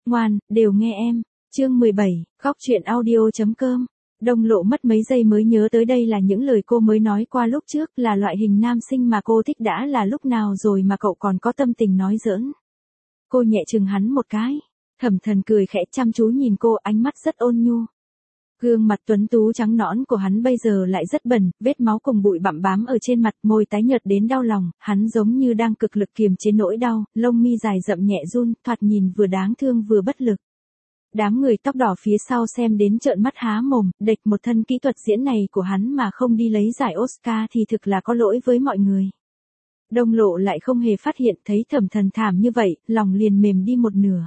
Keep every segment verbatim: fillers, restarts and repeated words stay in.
ngoan, đều nghe em. Chương mười bảy, góc truyện audio chấm com. Đông Lộ mất mấy giây mới nhớ tới đây là những lời cô mới nói qua lúc trước, là loại hình nam sinh mà cô thích đã là lúc nào rồi mà cậu còn có tâm tình nói giỡn. Cô nhẹ chừng hắn một cái. Thẩm Thần cười khẽ chăm chú nhìn cô, ánh mắt rất ôn nhu. Gương mặt tuấn tú trắng nõn của hắn bây giờ lại rất bẩn, vết máu cùng bụi bặm bám ở trên mặt, môi tái nhợt đến đau lòng, hắn giống như đang cực lực kiềm chế nỗi đau, lông mi dài rậm nhẹ run, thoạt nhìn vừa đáng thương vừa bất lực. Đám người tóc đỏ phía sau xem đến trợn mắt há mồm, địch một thân kỹ thuật diễn này của hắn mà không đi lấy giải Oscar thì thực là có lỗi với mọi người. Đông Lộ lại không hề phát hiện, thấy Thẩm Thần thảm như vậy, lòng liền mềm đi một nửa.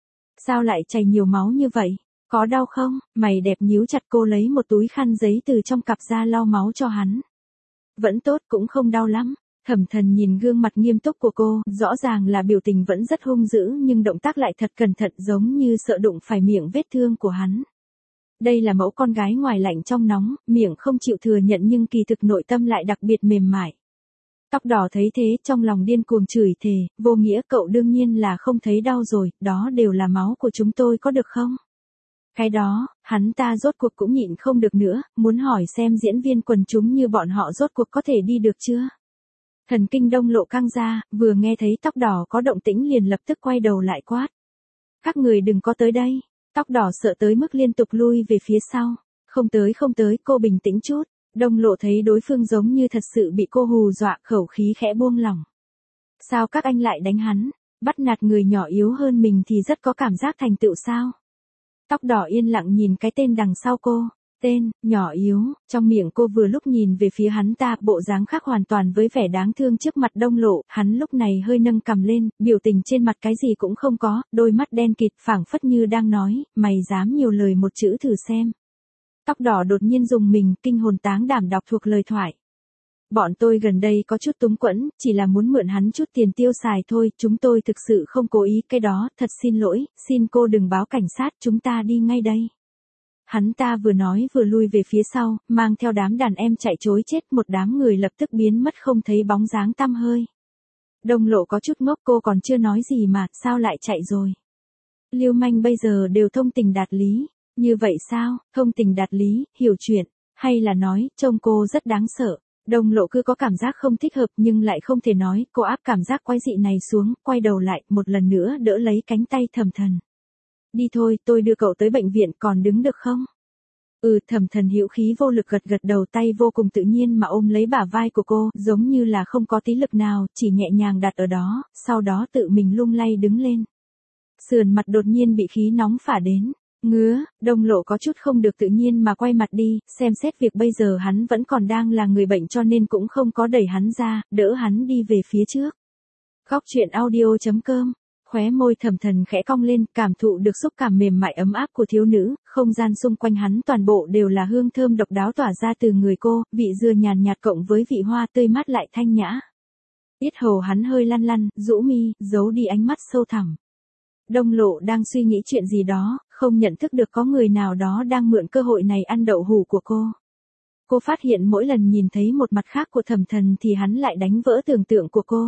Sao lại chảy nhiều máu như vậy? Có đau không? Mày đẹp nhíu chặt, cô lấy một túi khăn giấy từ trong cặp ra lau máu cho hắn. Vẫn tốt, cũng không đau lắm. Thẩm Thần nhìn gương mặt nghiêm túc của cô, rõ ràng là biểu tình vẫn rất hung dữ nhưng động tác lại thật cẩn thận, giống như sợ đụng phải miệng vết thương của hắn. Đây là mẫu con gái ngoài lạnh trong nóng, miệng không chịu thừa nhận nhưng kỳ thực nội tâm lại đặc biệt mềm mại. Tóc đỏ thấy thế, trong lòng điên cuồng chửi thề, vô nghĩa, cậu đương nhiên là không thấy đau rồi, đó đều là máu của chúng tôi có được không? Cái đó, hắn ta rốt cuộc cũng nhịn không được nữa, muốn hỏi xem diễn viên quần chúng như bọn họ rốt cuộc có thể đi được chưa? Thần kinh Đông Lộ căng ra, vừa nghe thấy tóc đỏ có động tĩnh liền lập tức quay đầu lại quát. Các người đừng có tới đây. Tóc đỏ sợ tới mức liên tục lui về phía sau. Không tới không tới, cô bình tĩnh chút. Đông Lộ thấy đối phương giống như thật sự bị cô hù dọa, khẩu khí khẽ buông lỏng. Sao các anh lại đánh hắn? Bắt nạt người nhỏ yếu hơn mình thì rất có cảm giác thành tựu sao? Tóc đỏ yên lặng nhìn cái tên đằng sau cô. Tên, nhỏ yếu, trong miệng cô vừa lúc nhìn về phía hắn ta, bộ dáng khác hoàn toàn với vẻ đáng thương trước mặt Đông Lộ, hắn lúc này hơi nâng cằm lên, biểu tình trên mặt cái gì cũng không có, đôi mắt đen kịt phảng phất như đang nói, mày dám nhiều lời một chữ thử xem. Tóc đỏ đột nhiên dùng mình, kinh hồn táng đảm đọc thuộc lời thoại. Bọn tôi gần đây có chút túng quẫn, chỉ là muốn mượn hắn chút tiền tiêu xài thôi, chúng tôi thực sự không cố ý cái đó, thật xin lỗi, xin cô đừng báo cảnh sát, chúng ta đi ngay đây. Hắn ta vừa nói vừa lui về phía sau, mang theo đám đàn em chạy trối chết, một đám người lập tức biến mất không thấy bóng dáng tăm hơi. Đông Lộ có chút ngốc, cô còn chưa nói gì mà, sao lại chạy rồi? Lưu manh bây giờ đều thông tình đạt lý, như vậy sao? Thông tình đạt lý, hiểu chuyện, hay là nói, trông cô rất đáng sợ. Đông Lộ cứ có cảm giác không thích hợp nhưng lại không thể nói, cô áp cảm giác quái dị này xuống, quay đầu lại, một lần nữa đỡ lấy cánh tay Thẩm Thần. Đi thôi, tôi đưa cậu tới bệnh viện, còn đứng được không? Ừ, Thẩm Thần hữu khí vô lực gật gật đầu, tay vô cùng tự nhiên mà ôm lấy bả vai của cô, giống như là không có tí lực nào, chỉ nhẹ nhàng đặt ở đó, sau đó tự mình lung lay đứng lên. Sườn mặt đột nhiên bị khí nóng phả đến. Ngứa, Đông Lộ có chút không được tự nhiên mà quay mặt đi, xem xét việc bây giờ hắn vẫn còn đang là người bệnh cho nên cũng không có đẩy hắn ra, đỡ hắn đi về phía trước. Góc truyện audio chấm com. Khóe môi Thẩm Thần khẽ cong lên, cảm thụ được xúc cảm mềm mại ấm áp của thiếu nữ, không gian xung quanh hắn toàn bộ đều là hương thơm độc đáo tỏa ra từ người cô, vị dừa nhàn nhạt cộng với vị hoa tươi mát lại thanh nhã. Yết hầu hắn hơi lăn lăn, rũ mi, giấu đi ánh mắt sâu thẳm. Đông Lộ đang suy nghĩ chuyện gì đó, không nhận thức được có người nào đó đang mượn cơ hội này ăn đậu hũ của cô. Cô phát hiện mỗi lần nhìn thấy một mặt khác của Thẩm Thần thì hắn lại đánh vỡ tưởng tượng của cô.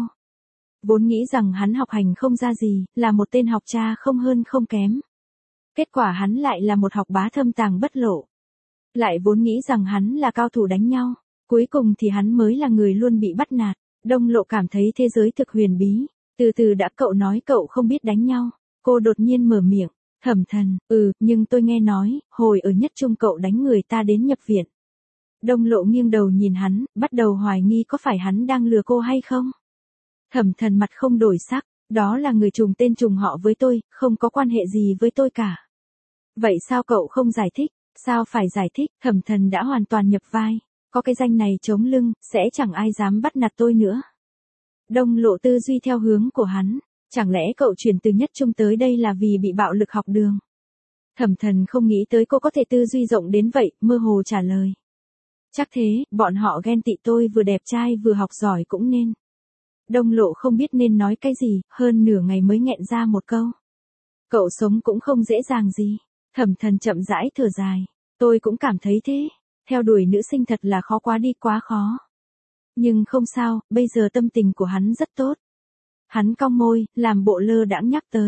Vốn nghĩ rằng hắn học hành không ra gì, là một tên học cha không hơn không kém. Kết quả hắn lại là một học bá thâm tàng bất lộ. Lại vốn nghĩ rằng hắn là cao thủ đánh nhau, cuối cùng thì hắn mới là người luôn bị bắt nạt. Đông Lộ cảm thấy thế giới thực huyền bí, từ từ đã cậu nói cậu không biết đánh nhau. Cô đột nhiên mở miệng, Thẩm Thần, ừ, nhưng tôi nghe nói, hồi ở nhất trung cậu đánh người ta đến nhập viện. Đông Lộ nghiêng đầu nhìn hắn, bắt đầu hoài nghi có phải hắn đang lừa cô hay không. Thẩm Thần mặt không đổi sắc, đó là người trùng tên trùng họ với tôi, không có quan hệ gì với tôi cả. Vậy sao cậu không giải thích, sao phải giải thích, Thẩm Thần đã hoàn toàn nhập vai, có cái danh này chống lưng, sẽ chẳng ai dám bắt nạt tôi nữa. Đông Lộ tư duy theo hướng của hắn. Chẳng lẽ cậu chuyển từ nhất trung tới đây là vì bị bạo lực học đường? Thẩm Thần không nghĩ tới cô có thể tư duy rộng đến vậy, mơ hồ trả lời. Chắc thế, bọn họ ghen tị tôi vừa đẹp trai vừa học giỏi cũng nên. Đông Lộ không biết nên nói cái gì, hơn nửa ngày mới nghẹn ra một câu. Cậu sống cũng không dễ dàng gì. Thẩm Thần chậm rãi thở dài. Tôi cũng cảm thấy thế. Theo đuổi nữ sinh thật là khó quá đi, quá khó. Nhưng không sao, bây giờ tâm tình của hắn rất tốt. Hắn cong môi, làm bộ lơ đãng nhắc tới.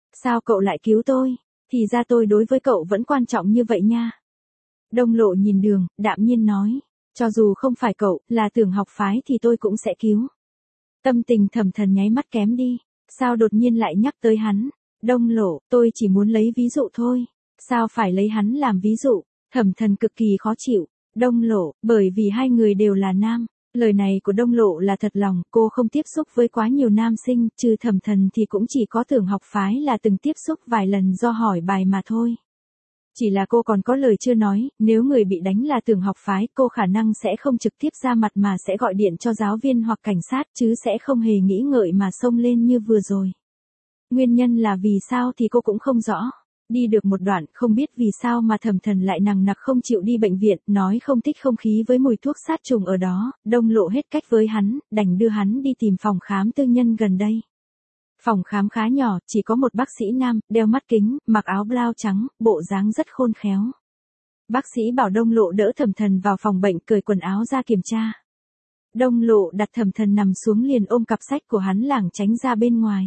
Sao cậu lại cứu tôi? Thì ra tôi đối với cậu vẫn quan trọng như vậy nha. Đông Lộ nhìn Đường, đạm nhiên nói. Cho dù không phải cậu, là Tưởng học phái thì tôi cũng sẽ cứu. Tâm tình Thẩm Thần nháy mắt kém đi. Sao đột nhiên lại nhắc tới hắn? Đông Lộ, tôi chỉ muốn lấy ví dụ thôi. Sao phải lấy hắn làm ví dụ? Thẩm Thần cực kỳ khó chịu. Đông Lộ, bởi vì hai người đều là nam. Lời này của Đông Lộ là thật lòng, cô không tiếp xúc với quá nhiều nam sinh, trừ Thẩm Thần thì cũng chỉ có Tưởng học phái là từng tiếp xúc vài lần do hỏi bài mà thôi. Chỉ là cô còn có lời chưa nói, nếu người bị đánh là Tưởng học phái, cô khả năng sẽ không trực tiếp ra mặt mà sẽ gọi điện cho giáo viên hoặc cảnh sát chứ sẽ không hề nghĩ ngợi mà xông lên như vừa rồi. Nguyên nhân là vì sao thì cô cũng không rõ. Đi được một đoạn, không biết vì sao mà Thẩm Thần lại nằng nặc không chịu đi bệnh viện, nói không thích không khí với mùi thuốc sát trùng ở đó, Đông Lộ hết cách với hắn, đành đưa hắn đi tìm phòng khám tư nhân gần đây. Phòng khám khá nhỏ, chỉ có một bác sĩ nam, đeo mắt kính, mặc áo blau trắng, bộ dáng rất khôn khéo. Bác sĩ bảo Đông Lộ đỡ Thẩm Thần vào phòng bệnh, cởi quần áo ra kiểm tra. Đông Lộ đặt Thẩm Thần nằm xuống liền ôm cặp sách của hắn lảng tránh ra bên ngoài.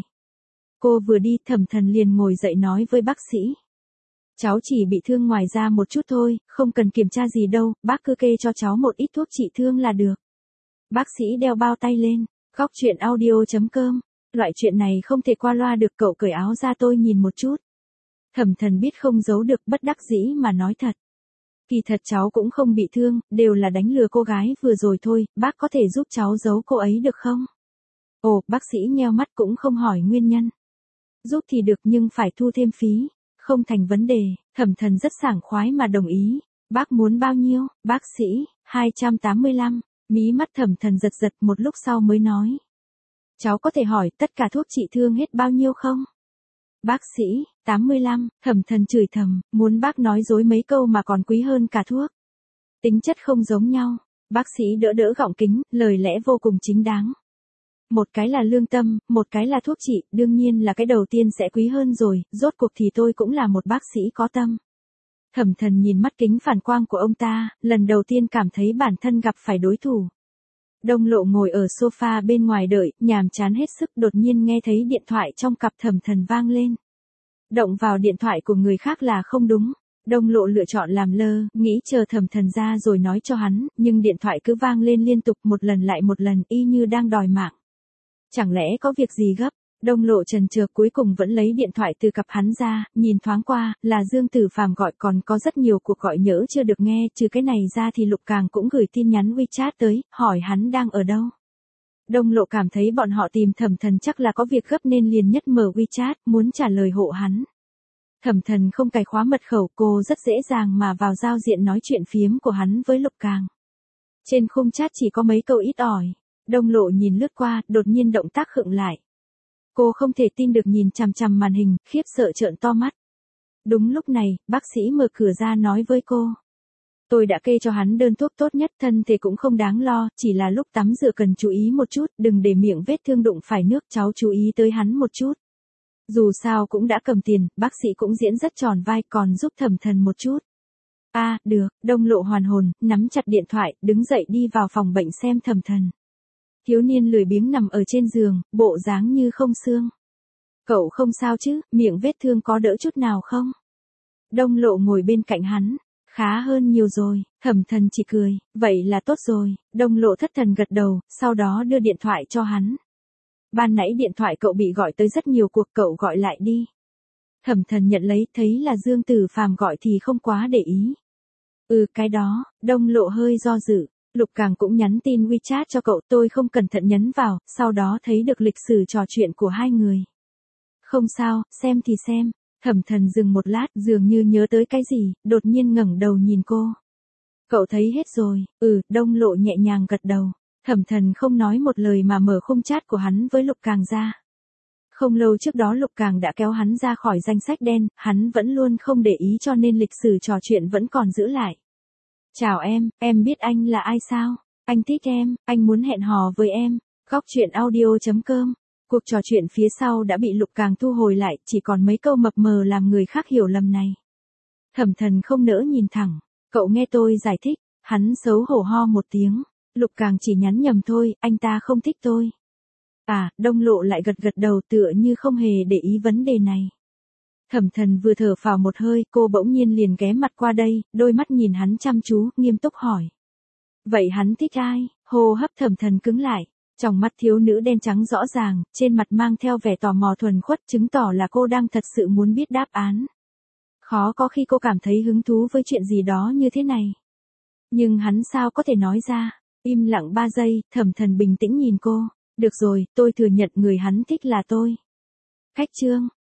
Cô vừa đi, Thẩm Thần liền ngồi dậy nói với bác sĩ. Cháu chỉ bị thương ngoài da một chút thôi, không cần kiểm tra gì đâu, bác cứ kê cho cháu một ít thuốc trị thương là được. Bác sĩ đeo bao tay lên, góc chuyện audio chấm com. Loại chuyện này không thể qua loa được, cậu cởi áo ra tôi nhìn một chút. Thẩm Thần biết không giấu được, bất đắc dĩ mà nói thật. Kỳ thật cháu cũng không bị thương, đều là đánh lừa cô gái vừa rồi thôi, bác có thể giúp cháu giấu cô ấy được không? Ồ, bác sĩ nheo mắt cũng không hỏi nguyên nhân. Giúp thì được nhưng phải thu thêm phí. Không thành vấn đề, Thẩm Thần rất sảng khoái mà đồng ý. Bác muốn bao nhiêu? Bác sĩ, hai trăm tám mươi lăm. Mí mắt Thẩm Thần giật giật, một lúc sau mới nói. Cháu có thể hỏi tất cả thuốc trị thương hết bao nhiêu không? Bác sĩ, tám mươi lăm. Thẩm Thần chửi thầm, muốn bác nói dối mấy câu mà còn quý hơn cả thuốc. Tính chất không giống nhau. Bác sĩ đỡ đỡ gọng kính, lời lẽ vô cùng chính đáng. Một cái là lương tâm, một cái là thuốc trị, đương nhiên là cái đầu tiên sẽ quý hơn rồi, rốt cuộc thì tôi cũng là một bác sĩ có tâm. Thẩm Thần nhìn mắt kính phản quang của ông ta, lần đầu tiên cảm thấy bản thân gặp phải đối thủ. Đông Lộ ngồi ở sofa bên ngoài đợi, nhàm chán hết sức, đột nhiên nghe thấy điện thoại trong cặp Thẩm Thần vang lên. Động vào điện thoại của người khác là không đúng. Đông Lộ lựa chọn làm lơ, nghĩ chờ Thẩm Thần ra rồi nói cho hắn, nhưng điện thoại cứ vang lên liên tục một lần lại một lần, y như đang đòi mạng. Chẳng lẽ có việc gì gấp? Đông Lộ chần chừ cuối cùng vẫn lấy điện thoại từ cặp hắn ra, nhìn thoáng qua, là Dương Tử Phàm gọi, còn có rất nhiều cuộc gọi nhỡ chưa được nghe, trừ cái này ra thì Lục Càng cũng gửi tin nhắn WeChat tới, hỏi hắn đang ở đâu. Đông Lộ cảm thấy bọn họ tìm Thẩm Thần chắc là có việc gấp nên liền nhất mở WeChat, muốn trả lời hộ hắn. Thẩm Thần không cài khóa mật khẩu, cô rất dễ dàng mà vào giao diện nói chuyện phiếm của hắn với Lục Càng. Trên khung chat chỉ có mấy câu ít ỏi. Đông Lộ nhìn lướt qua, đột nhiên động tác khựng lại. Cô không thể tin được nhìn chằm chằm màn hình, khiếp sợ trợn to mắt. Đúng lúc này, bác sĩ mở cửa ra nói với cô. Tôi đã kê cho hắn đơn thuốc tốt nhất, thân thể cũng không đáng lo, chỉ là lúc tắm rửa cần chú ý một chút, đừng để miệng vết thương đụng phải nước, cháu chú ý tới hắn một chút. Dù sao cũng đã cầm tiền, bác sĩ cũng diễn rất tròn vai, còn giúp Thẩm Thần một chút. A, à, được, Đông Lộ hoàn hồn, nắm chặt điện thoại, đứng dậy đi vào phòng bệnh xem Thẩm Thần. Thiếu niên lười biếng nằm ở trên giường, bộ dáng như không xương. Cậu không sao chứ, miệng vết thương có đỡ chút nào không? Đông Lộ ngồi bên cạnh hắn. Khá hơn nhiều rồi, Thẩm Thần chỉ cười, vậy là tốt rồi. Đông Lộ thất thần gật đầu, sau đó đưa điện thoại cho hắn. Ban nãy điện thoại cậu bị gọi tới rất nhiều cuộc, cậu gọi lại đi. Thẩm Thần nhận lấy, thấy là Dương Tử Phàm gọi thì không quá để ý. Ừ, cái đó. Đông Lộ hơi do dự. Lục Càng cũng nhắn tin WeChat cho cậu, tôi không cẩn thận nhấn vào, sau đó thấy được lịch sử trò chuyện của hai người. Không sao, xem thì xem. Thẩm Thần dừng một lát, dường như nhớ tới cái gì, đột nhiên ngẩng đầu nhìn cô. Cậu thấy hết rồi? Ừ, Đông Lộ nhẹ nhàng gật đầu. Thẩm Thần không nói một lời mà mở khung chat của hắn với Lục Càng ra. Không lâu trước đó Lục Càng đã kéo hắn ra khỏi danh sách đen, hắn vẫn luôn không để ý cho nên lịch sử trò chuyện vẫn còn giữ lại. Chào em, em biết anh là ai sao? Anh thích em, anh muốn hẹn hò với em. Góc chuyện audio chấm com. Cuộc trò chuyện phía sau đã bị Lục Càng thu hồi lại, chỉ còn mấy câu mập mờ làm người khác hiểu lầm này. Thẩm Thần không nỡ nhìn thẳng. Cậu nghe tôi giải thích. Hắn xấu hổ ho một tiếng. Lục Càng chỉ nhắn nhầm thôi, anh ta không thích tôi. À, Đông Lộ lại gật gật đầu tựa như không hề để ý vấn đề này. Thẩm Thần vừa thở phào một hơi, cô bỗng nhiên liền ghé mặt qua đây, đôi mắt nhìn hắn chăm chú, nghiêm túc hỏi. Vậy hắn thích ai? Hô hấp Thẩm Thần cứng lại. Trong mắt thiếu nữ đen trắng rõ ràng, trên mặt mang theo vẻ tò mò thuần khuất, chứng tỏ là cô đang thật sự muốn biết đáp án. Khó có khi cô cảm thấy hứng thú với chuyện gì đó như thế này. Nhưng hắn sao có thể nói ra? Im lặng ba giây, Thẩm Thần bình tĩnh nhìn cô. Được rồi, tôi thừa nhận người hắn thích là tôi. Khách trương.